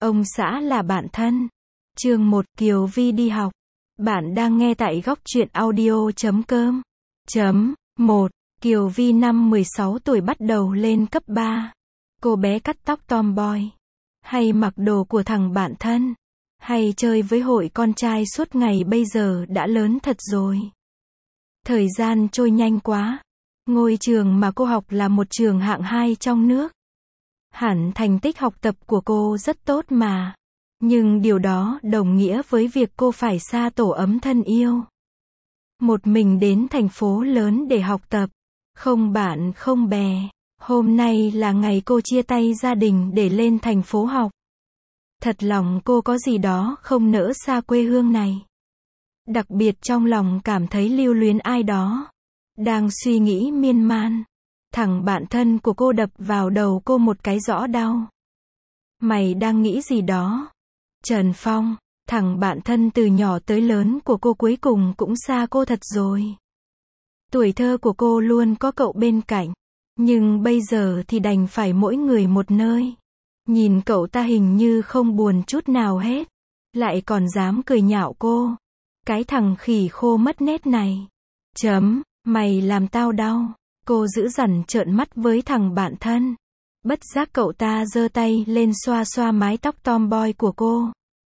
Ông xã là bạn thân. Chương 1 Kiều Vi đi học. Bạn đang nghe tại góc truyện audio.com. 1. Kiều Vi năm 16 tuổi bắt đầu lên cấp 3. Cô bé cắt tóc tomboy. Hay mặc đồ của thằng bạn thân. Hay chơi với hội con trai suốt ngày bây giờ đã lớn thật rồi. Thời gian trôi nhanh quá. Ngôi trường mà cô học là một trường hạng 2 trong nước. Hẳn thành tích học tập của cô rất tốt mà. Nhưng điều đó đồng nghĩa với việc cô phải xa tổ ấm thân yêu. Một mình đến thành phố lớn để học tập. Không bạn không bè. Hôm nay là ngày cô chia tay gia đình để lên thành phố học. Thật lòng cô có gì đó không nỡ xa quê hương này. Đặc biệt trong lòng cảm thấy lưu luyến ai đó. Đang suy nghĩ miên man. Thằng bạn thân của cô đập vào đầu cô một cái rõ đau. Mày đang nghĩ gì đó? Trần Phong, thằng bạn thân từ nhỏ tới lớn của cô cuối cùng cũng xa cô thật rồi. Tuổi thơ của cô luôn có cậu bên cạnh. Nhưng bây giờ thì đành phải mỗi người một nơi. Nhìn cậu ta hình như không buồn chút nào hết. Lại còn dám cười nhạo cô. Cái thằng khỉ khô mất nét này. Mày làm tao đau. Cô dữ dằn trợn mắt với thằng bạn thân. Bất giác cậu ta giơ tay lên xoa xoa mái tóc tomboy của cô.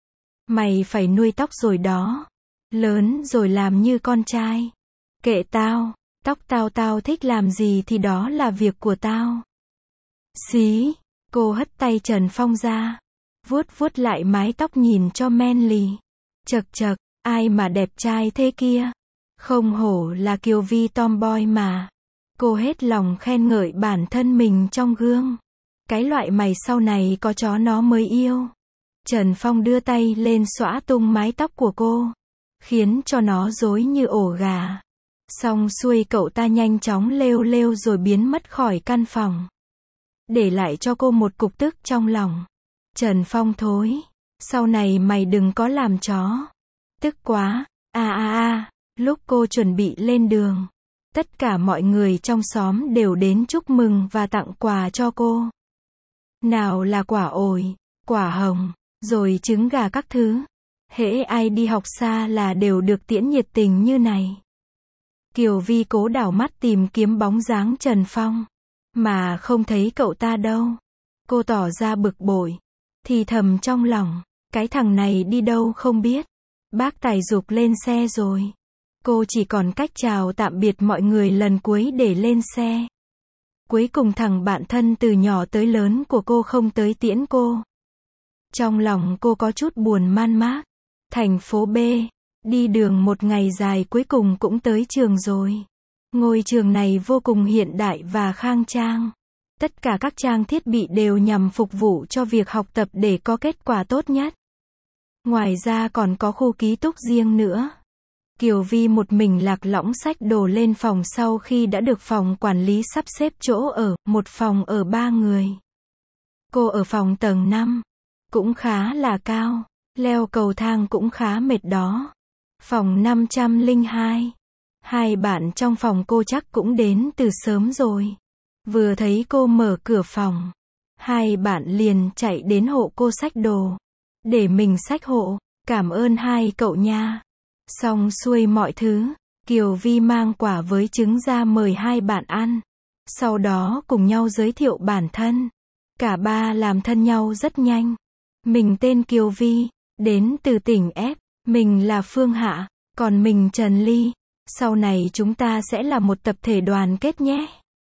Mày phải nuôi tóc rồi đó. Lớn rồi làm như con trai. Kệ tao. Tóc tao thích làm gì thì đó là việc của tao. Xí. Cô hất tay Trần Phong ra. Vuốt lại mái tóc nhìn cho manly. Chật, ai mà đẹp trai thế kia. Không hổ là Kiều Vi tomboy mà. Cô hết lòng khen ngợi bản thân mình trong gương. Cái loại mày sau này có chó nó mới yêu. Trần Phong đưa tay lên xõa tung mái tóc của cô. Khiến cho nó rối như ổ gà. Xong xuôi cậu ta nhanh chóng lêu rồi biến mất khỏi căn phòng. Để lại cho cô một cục tức trong lòng. Trần Phong thối. Sau này mày đừng có làm chó. Tức quá. Lúc cô chuẩn bị lên đường. Tất cả mọi người trong xóm đều đến chúc mừng và tặng quà cho cô. Nào là quả ổi, quả hồng, rồi trứng gà các thứ. Hễ ai đi học xa là đều được tiễn nhiệt tình như này. Kiều Vi cố đảo mắt tìm kiếm bóng dáng Trần Phong. Mà không thấy cậu ta đâu. Cô tỏ ra bực bội. Thì thầm trong lòng. Cái thằng này đi đâu không biết. Bác Tài giục lên xe rồi. Cô chỉ còn cách chào tạm biệt mọi người lần cuối để lên xe. Cuối cùng thằng bạn thân từ nhỏ tới lớn của cô không tới tiễn cô. Trong lòng cô có chút buồn man mác. Thành phố B. Đi đường một ngày dài cuối cùng cũng tới trường rồi. Ngôi trường này vô cùng hiện đại và khang trang. Tất cả các trang thiết bị đều nhằm phục vụ cho việc học tập để có kết quả tốt nhất. Ngoài ra còn có khu ký túc riêng nữa. Kiều Vi một mình lạc lõng xách đồ lên phòng sau khi đã được phòng quản lý sắp xếp chỗ ở, một phòng ở 3 người. Cô ở phòng tầng 5. Cũng khá là cao. Leo cầu thang cũng khá mệt đó. Phòng 502. Hai bạn trong phòng cô chắc cũng đến từ sớm rồi. Vừa thấy cô mở cửa phòng. Hai bạn liền chạy đến hộ cô xách đồ. Để mình xách hộ. Cảm ơn hai cậu nha. Xong xuôi mọi thứ. Kiều Vi mang quả với trứng ra mời hai bạn ăn. Sau đó cùng nhau giới thiệu bản thân. Cả ba làm thân nhau rất nhanh. Mình tên Kiều Vi. Đến từ tỉnh F. Mình là Phương Hạ. Còn mình Trần Ly. Sau này chúng ta sẽ là một tập thể đoàn kết nhé.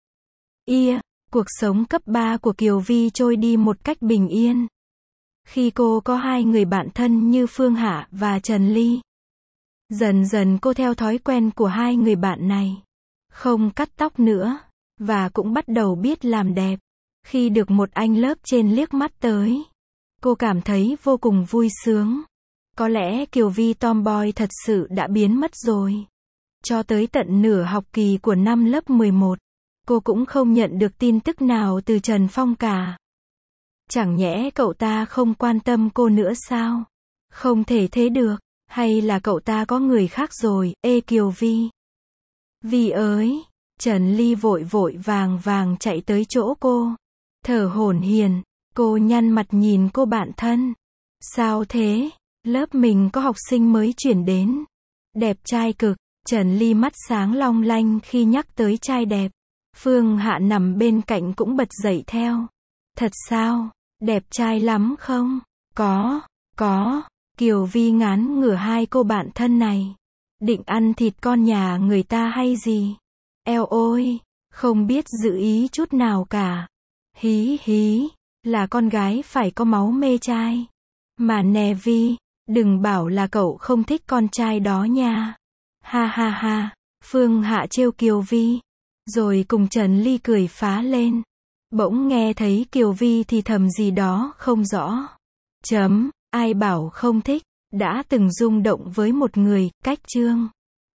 Cuộc sống cấp 3 của Kiều Vi trôi đi một cách bình yên. Khi cô có hai người bạn thân như Phương Hạ và Trần Ly. Dần dần cô theo thói quen của hai người bạn này. Không cắt tóc nữa. Và cũng bắt đầu biết làm đẹp. Khi được một anh lớp trên liếc mắt tới. Cô cảm thấy vô cùng vui sướng. Có lẽ Kiều Vi tomboy thật sự đã biến mất rồi. Cho tới tận nửa học kỳ của năm lớp 11. Cô cũng không nhận được tin tức nào từ Trần Phong cả. Chẳng nhẽ cậu ta không quan tâm cô nữa sao? Không thể thế được. Hay là cậu ta có người khác rồi? Kiều Vi. Vi ơi! Trần Ly vội vàng chạy tới chỗ cô. Thở hổn hển. Cô nhăn mặt nhìn cô bạn thân. Sao thế? Lớp mình có học sinh mới chuyển đến. Đẹp trai cực. Trần Ly mắt sáng long lanh khi nhắc tới trai đẹp. Phương Hạ nằm bên cạnh cũng bật dậy theo. Thật sao? Đẹp trai lắm không? Có. Kiều Vi ngán ngửa hai cô bạn thân này. Định ăn thịt con nhà người ta hay gì? Eo ôi, không biết giữ ý chút nào cả. Hí, là con gái phải có máu mê trai. Mà nè Vi, đừng bảo là cậu không thích con trai đó nha. Ha, Phương Hạ trêu Kiều Vi. Rồi cùng Trần Ly cười phá lên. Bỗng nghe thấy Kiều Vi thì thầm gì đó không rõ. Ai bảo không thích, đã từng rung động với một người, cách chương.